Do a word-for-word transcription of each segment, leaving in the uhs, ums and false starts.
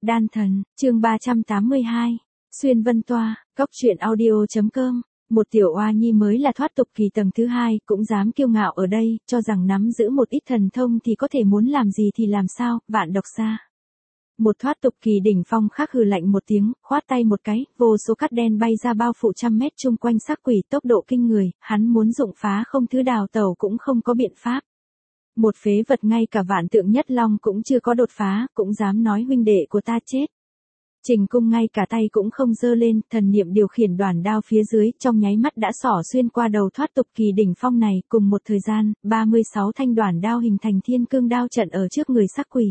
Đan thần, chương ba trăm tám mươi hai. Xuyên vân toa, cốc truyện audio.com. Một tiểu oa nhi mới là thoát tục kỳ tầng thứ hai, cũng dám kiêu ngạo ở đây, cho rằng nắm giữ một ít thần thông thì có thể muốn làm gì thì làm sao, vạn độc xa. Một thoát tục kỳ đỉnh phong khác hừ lạnh một tiếng, khoát tay một cái, vô số cát đen bay ra bao phủ trăm mét chung quanh xác quỷ, tốc độ kinh người, hắn muốn dụng phá không thứ đào tẩu cũng không có biện pháp. Một phế vật ngay cả vạn tượng nhất long cũng chưa có đột phá, cũng dám nói huynh đệ của ta chết. Trình cung ngay cả tay cũng không giơ lên, thần niệm điều khiển đoàn đao phía dưới, trong nháy mắt đã xỏ xuyên qua đầu thoát tục kỳ đỉnh phong này, cùng một thời gian, ba mươi sáu thanh đoàn đao hình thành thiên cương đao trận ở trước người xác quỷ.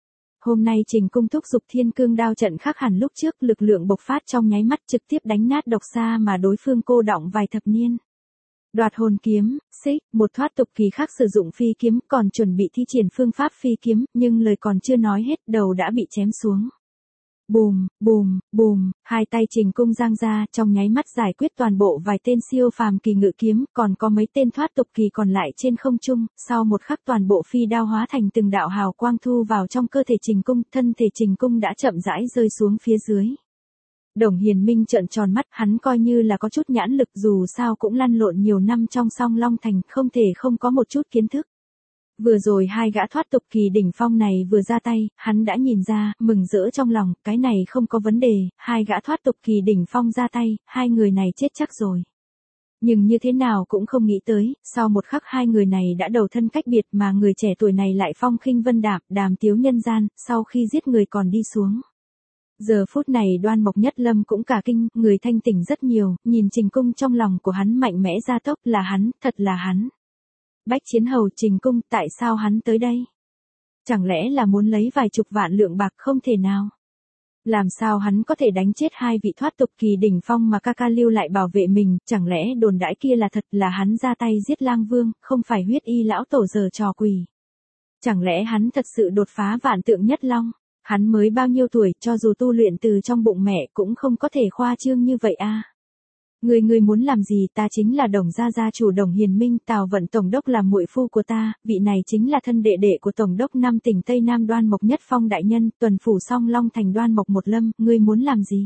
Hôm nay Trình cung thúc giục thiên cương đao trận khác hẳn lúc trước, lực lượng bộc phát trong nháy mắt trực tiếp đánh nát độc xa mà đối phương cô đọng vài thập niên. Đoạt hồn kiếm, xích, một thoát tục kỳ khác sử dụng phi kiếm, còn chuẩn bị thi triển phương pháp phi kiếm, nhưng lời còn chưa nói hết, đầu đã bị chém xuống. Bùm, bùm, bùm, hai tay Trình cung giang ra, trong nháy mắt giải quyết toàn bộ vài tên siêu phàm kỳ ngự kiếm, còn có mấy tên thoát tục kỳ còn lại trên không trung, sau một khắc toàn bộ phi đao hóa thành từng đạo hào quang thu vào trong cơ thể Trình cung, thân thể Trình cung đã chậm rãi rơi xuống phía dưới. Đồng Hiền Minh trợn tròn mắt, hắn coi như là có chút nhãn lực, dù sao cũng lăn lộn nhiều năm trong Song Long Thành, không thể không có một chút kiến thức. Vừa rồi hai gã thoát tục kỳ đỉnh phong này vừa ra tay, hắn đã nhìn ra, mừng rỡ trong lòng, cái này không có vấn đề, hai gã thoát tục kỳ đỉnh phong ra tay, hai người này chết chắc rồi. Nhưng như thế nào cũng không nghĩ tới, sau một khắc hai người này đã đầu thân cách biệt mà người trẻ tuổi này lại phong khinh vân đạm, đàm tiếu nhân gian, sau khi giết người còn đi xuống. Giờ phút này Đoan Mộc Nhất Lâm cũng cả kinh, người thanh tỉnh rất nhiều, nhìn Trình cung trong lòng của hắn mạnh mẽ gia tốc, là hắn, thật là hắn. Bách Chiến Hầu Trình cung, tại sao hắn tới đây? Chẳng lẽ là muốn lấy vài chục vạn lượng bạc? Không thể nào. Làm sao hắn có thể đánh chết hai vị thoát tục kỳ đỉnh phong mà ca ca lưu lại bảo vệ mình, chẳng lẽ đồn đãi kia là thật, là hắn ra tay giết Lang Vương, không phải huyết y lão tổ giở trò quỷ? Chẳng lẽ hắn thật sự đột phá vạn tượng nhất long? Hắn mới bao nhiêu tuổi, cho dù tu luyện từ trong bụng mẹ cũng không có thể khoa trương như vậy a. Người người muốn làm gì? Ta chính là Đồng gia gia chủ Đồng Hiền Minh, Tào Vận tổng đốc là muội phu của ta, vị này chính là thân đệ đệ của tổng đốc năm tỉnh Tây Nam Đoan Mộc Nhất Phong đại nhân, tuần phủ Song Long Thành Đoan Mộc Một Lâm, ngươi muốn làm gì?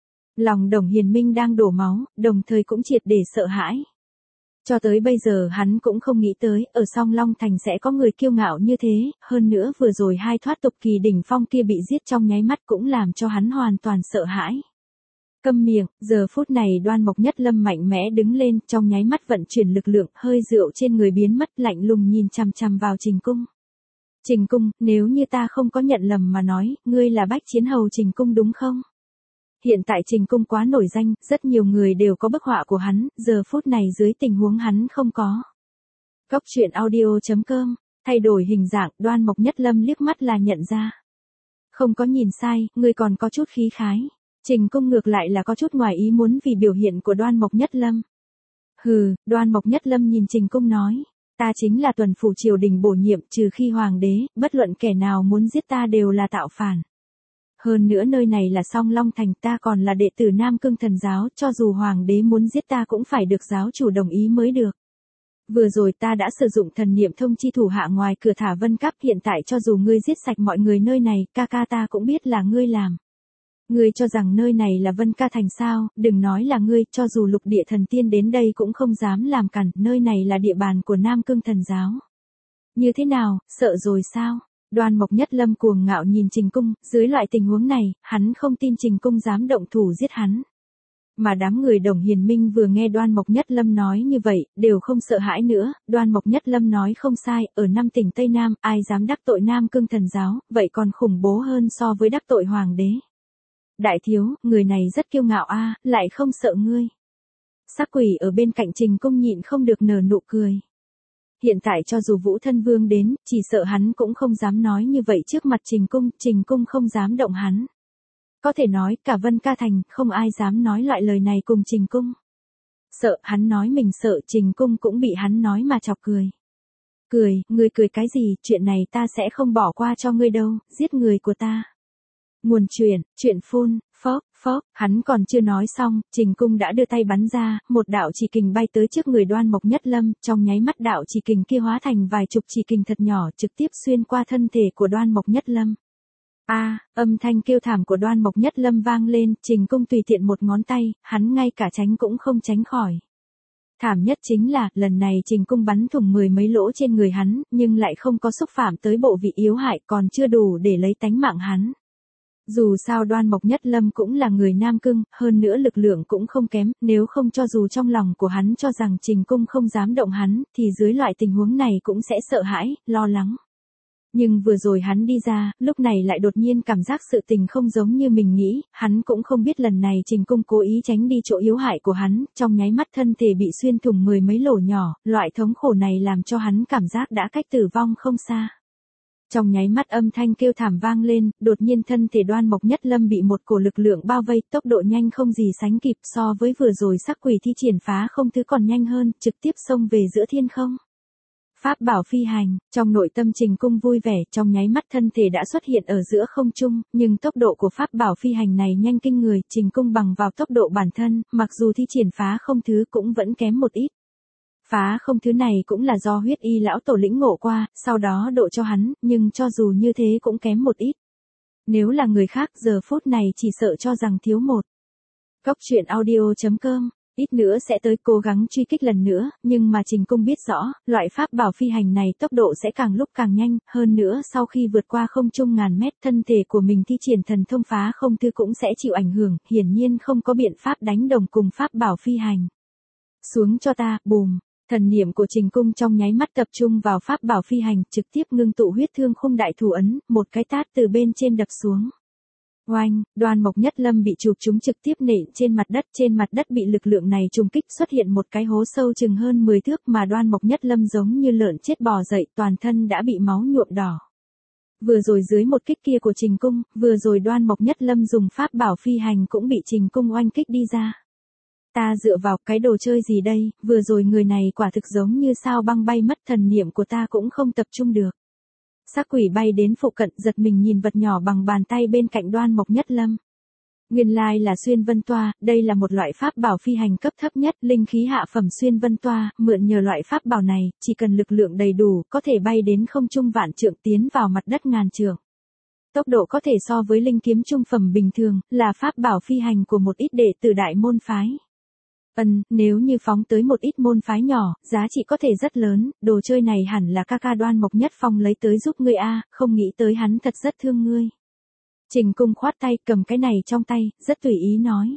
Lòng Đồng Hiền Minh đang đổ máu, đồng thời cũng triệt để sợ hãi. Cho tới bây giờ hắn cũng không nghĩ tới, ở Song Long Thành sẽ có người kiêu ngạo như thế, hơn nữa vừa rồi hai thoát tục kỳ đỉnh phong kia bị giết trong nháy mắt cũng làm cho hắn hoàn toàn sợ hãi. Câm miệng, giờ phút này Đoan Mộc Nhất Lâm mạnh mẽ đứng lên, trong nháy mắt vận chuyển lực lượng, hơi rượu trên người biến mất, lạnh lùng nhìn chằm chằm vào Trình cung. Trình cung, nếu như ta không có nhận lầm mà nói, ngươi là Bách Chiến Hầu Trình cung đúng không? Hiện tại Trình cung quá nổi danh, rất nhiều người đều có bức họa của hắn, giờ phút này dưới tình huống hắn không có. Cốc truyện audio.com, thay đổi hình dạng, Đoan Mộc Nhất Lâm liếc mắt là nhận ra. Không có nhìn sai, ngươi còn có chút khí khái. Trình cung ngược lại là có chút ngoài ý muốn vì biểu hiện của Đoan Mộc Nhất Lâm. Hừ, Đoan Mộc Nhất Lâm nhìn Trình cung nói, ta chính là tuần phủ triều đình bổ nhiệm, trừ khi hoàng đế, bất luận kẻ nào muốn giết ta đều là tạo phản. Hơn nữa nơi này là Song Long Thành, ta còn là đệ tử Nam Cương Thần giáo, cho dù hoàng đế muốn giết ta cũng phải được giáo chủ đồng ý mới được. Vừa rồi ta đã sử dụng thần niệm thông chi thủ hạ ngoài cửa thả vân cắp, hiện tại cho dù ngươi giết sạch mọi người nơi này, ca ca ta cũng biết là ngươi làm. Ngươi cho rằng nơi này là Vân Ca Thành sao? Đừng nói là ngươi, cho dù lục địa thần tiên đến đây cũng không dám làm cản, nơi này là địa bàn của Nam Cương Thần giáo. Như thế nào, sợ rồi sao? Đoan Mộc Nhất Lâm cuồng ngạo nhìn Trình cung, dưới loại tình huống này, hắn không tin Trình cung dám động thủ giết hắn. Mà đám người Đồng Hiền Minh vừa nghe Đoan Mộc Nhất Lâm nói như vậy, đều không sợ hãi nữa, Đoan Mộc Nhất Lâm nói không sai, ở năm tỉnh Tây Nam, ai dám đắc tội Nam Cương Thần giáo, vậy còn khủng bố hơn so với đắc tội hoàng đế. Đại thiếu, người này rất kiêu ngạo a, lại không sợ ngươi. Sắc quỷ ở bên cạnh Trình cung nhịn không được nở nụ cười. Hiện tại cho dù Vũ Thân Vương đến, chỉ sợ hắn cũng không dám nói như vậy trước mặt Trình cung, Trình cung không dám động hắn. Có thể nói, cả Vân Ca Thành, không ai dám nói loại lời này cùng Trình cung. Sợ, hắn nói mình sợ, Trình cung cũng bị hắn nói mà chọc cười. Cười, ngươi cười cái gì, chuyện này ta sẽ không bỏ qua cho ngươi đâu, giết người của ta. Nguồn chuyện, chuyện phun, phốc, phốc, hắn còn chưa nói xong, Trình cung đã đưa tay bắn ra, một đạo chỉ kình bay tới trước người Đoan Mộc Nhất Lâm, trong nháy mắt đạo chỉ kình kia hóa thành vài chục chỉ kình thật nhỏ trực tiếp xuyên qua thân thể của Đoan Mộc Nhất Lâm. A, âm thanh kêu thảm của Đoan Mộc Nhất Lâm vang lên, Trình Cung tùy tiện một ngón tay, hắn ngay cả tránh cũng không tránh khỏi. Thảm nhất chính là, lần này Trình Cung bắn thủng mười mấy lỗ trên người hắn, nhưng lại không có xúc phạm tới bộ vị yếu hại, còn chưa đủ để lấy tánh mạng hắn. Dù sao Đoan Mộc Nhất Lâm cũng là người Nam Cương, hơn nữa lực lượng cũng không kém, nếu không cho dù trong lòng của hắn cho rằng Trình Cung không dám động hắn, thì dưới loại tình huống này cũng sẽ sợ hãi, lo lắng. Nhưng vừa rồi hắn đi ra, lúc này lại đột nhiên cảm giác sự tình không giống như mình nghĩ, hắn cũng không biết lần này Trình Cung cố ý tránh đi chỗ yếu hại của hắn, trong nháy mắt thân thể bị xuyên thủng mười mấy lỗ nhỏ, loại thống khổ này làm cho hắn cảm giác đã cách tử vong không xa. Trong nháy mắt âm thanh kêu thảm vang lên, đột nhiên thân thể Đoan Mộc Nhất Lâm bị một cổ lực lượng bao vây, tốc độ nhanh không gì sánh kịp, so với vừa rồi sắc quỷ thi triển phá không thứ còn nhanh hơn, trực tiếp xông về giữa thiên không. Pháp bảo phi hành, trong nội tâm Trình Cung vui vẻ, trong nháy mắt thân thể đã xuất hiện ở giữa không trung, nhưng tốc độ của pháp bảo phi hành này nhanh kinh người, Trình Cung bằng vào tốc độ bản thân, mặc dù thi triển phá không thứ cũng vẫn kém một ít. Phá không thứ này cũng là do huyết y lão tổ lĩnh ngộ qua, sau đó độ cho hắn, nhưng cho dù như thế cũng kém một ít. Nếu là người khác giờ phút này chỉ sợ cho rằng thiếu một. Cóc truyện audio chấm com, ít nữa sẽ tới cố gắng truy kích lần nữa, nhưng mà Trình Cung biết rõ, loại pháp bảo phi hành này tốc độ sẽ càng lúc càng nhanh, hơn nữa sau khi vượt qua không trung ngàn mét thân thể của mình thi triển thần thông phá không thứ cũng sẽ chịu ảnh hưởng, hiển nhiên không có biện pháp đánh đồng cùng pháp bảo phi hành. Xuống cho ta, bùm. Thần niệm của Trình Cung trong nháy mắt tập trung vào pháp bảo phi hành, trực tiếp ngưng tụ huyết thương khung đại thủ ấn, một cái tát từ bên trên đập xuống. Oanh, Đoan Mộc Nhất Lâm bị chụp chúng trực tiếp nện trên mặt đất, trên mặt đất bị lực lượng này trùng kích xuất hiện một cái hố sâu chừng hơn mười thước mà Đoan Mộc Nhất Lâm giống như lợn chết bò dậy, toàn thân đã bị máu nhuộm đỏ. Vừa rồi dưới một kích kia của Trình Cung, vừa rồi Đoan Mộc Nhất Lâm dùng pháp bảo phi hành cũng bị Trình Cung oanh kích đi ra. Ta dựa vào cái đồ chơi gì đây, vừa rồi người này quả thực giống như sao băng bay mất, thần niệm của ta cũng không tập trung được. Sắc quỷ bay đến phụ cận giật mình nhìn vật nhỏ bằng bàn tay bên cạnh Đoan Mộc Nhất Lâm. Nguyên lai là xuyên vân toa, đây là một loại pháp bảo phi hành cấp thấp nhất, linh khí hạ phẩm xuyên vân toa, mượn nhờ loại pháp bảo này, chỉ cần lực lượng đầy đủ, có thể bay đến không trung vạn trượng tiến vào mặt đất ngàn trượng. Tốc độ có thể so với linh kiếm trung phẩm bình thường, là pháp bảo phi hành của một ít đệ tử đại môn phái. Ân, nếu như phóng tới một ít môn phái nhỏ, giá trị có thể rất lớn, đồ chơi này hẳn là ca ca Đoan Mộc Nhất Phong lấy tới giúp ngươi a, không nghĩ tới hắn thật rất thương ngươi. Trình Cung khoát tay cầm cái này trong tay, rất tùy ý nói.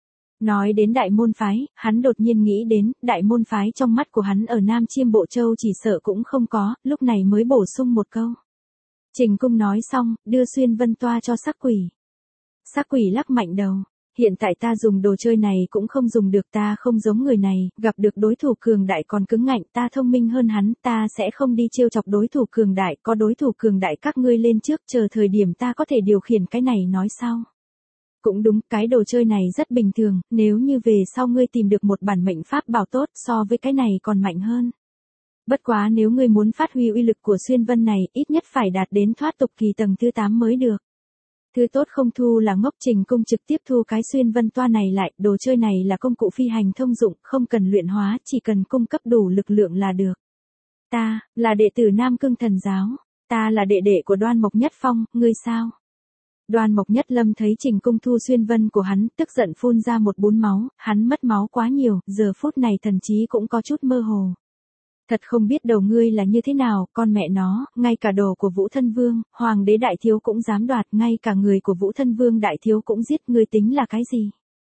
Nói đến đại môn phái, hắn đột nhiên nghĩ đến, đại môn phái trong mắt của hắn ở Nam Chiêm Bộ Châu chỉ sợ cũng không có, lúc này mới bổ sung một câu. Trình Cung nói xong, đưa xuyên vân toa cho sắc quỷ. Sắc quỷ lắc mạnh đầu. Hiện tại ta dùng đồ chơi này cũng không dùng được, ta không giống người này, gặp được đối thủ cường đại còn cứng ngạnh, ta thông minh hơn hắn, ta sẽ không đi trêu chọc đối thủ cường đại, có đối thủ cường đại các ngươi lên trước, chờ thời điểm ta có thể điều khiển cái này nói sau. Cũng đúng, cái đồ chơi này rất bình thường, nếu như về sau ngươi tìm được một bản mệnh pháp bảo tốt so với cái này còn mạnh hơn. Bất quá nếu ngươi muốn phát huy uy lực của xuyên vân này, ít nhất phải đạt đến thoát tục kỳ tầng thứ tám mới được. Thứ tốt không thu là ngốc. Trình Cung trực tiếp thu cái xuyên vân toa này lại, đồ chơi này là công cụ phi hành thông dụng, không cần luyện hóa, chỉ cần cung cấp đủ lực lượng là được. Ta, là đệ tử Nam Cương Thần Giáo, ta là đệ đệ của Đoan Mộc Nhất Phong, ngươi sao? Đoan Mộc Nhất Lâm thấy Trình Cung thu xuyên vân của hắn, tức giận phun ra một bún máu, hắn mất máu quá nhiều, giờ phút này thần trí cũng có chút mơ hồ. Thật không biết đầu ngươi là như thế nào, con mẹ nó, ngay cả đồ của Vũ Thân Vương, Hoàng đế đại thiếu cũng dám đoạt, ngay cả người của Vũ Thân Vương đại thiếu cũng giết, ngươi tính là cái gì?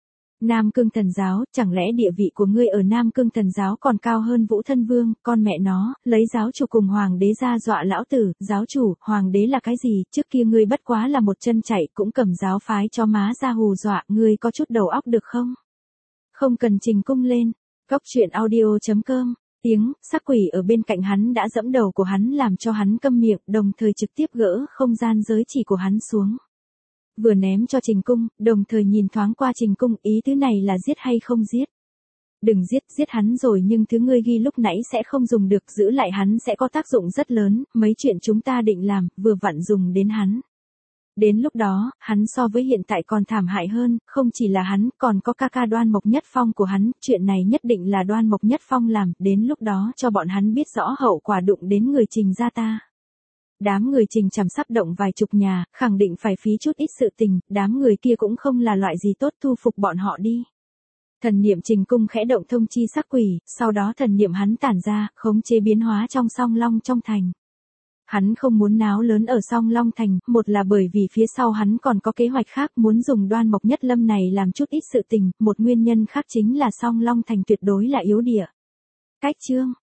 Nam Cương Thần Giáo, chẳng lẽ địa vị của ngươi ở Nam Cương Thần Giáo còn cao hơn Vũ Thân Vương, con mẹ nó, lấy giáo chủ cùng Hoàng đế ra dọa lão tử, giáo chủ, Hoàng đế là cái gì, trước kia ngươi bất quá là một chân chạy, cũng cầm giáo phái cho má ra hù dọa, ngươi có chút đầu óc được không? Không cần Trình Cung lên, cóc truyện audio chấm com. Tiếng, sắc quỷ ở bên cạnh hắn đã dẫm đầu của hắn làm cho hắn câm miệng, đồng thời trực tiếp gỡ không gian giới chỉ của hắn xuống. Vừa ném cho Trình Cung, đồng thời nhìn thoáng qua Trình Cung, ý thứ này là giết hay không giết. Đừng giết, giết hắn rồi nhưng thứ ngươi ghi lúc nãy sẽ không dùng được, giữ lại hắn sẽ có tác dụng rất lớn, mấy chuyện chúng ta định làm, vừa vặn dùng đến hắn. Đến lúc đó, hắn so với hiện tại còn thảm hại hơn, không chỉ là hắn, còn có ca ca Đoan Mộc Nhất Phong của hắn, chuyện này nhất định là Đoan Mộc Nhất Phong làm, đến lúc đó cho bọn hắn biết rõ hậu quả đụng đến người Trình gia ta. đám người Trình Trầm sắp động vài chục nhà, khẳng định phải phí chút ít sự tình, đám người kia cũng không là loại gì tốt thu phục bọn họ đi. Thần niệm Trình Cung khẽ động thông chi sắc quỷ, sau đó thần niệm hắn tản ra, khống chế biến hóa trong Song Long trong thành. Hắn không muốn náo lớn ở Song Long thành, một là bởi vì phía sau hắn còn có kế hoạch khác muốn dùng Đoan Mộc Nhất Lâm này làm chút ít sự tình, một nguyên nhân khác chính là Song Long thành tuyệt đối là yếu địa. Cách chương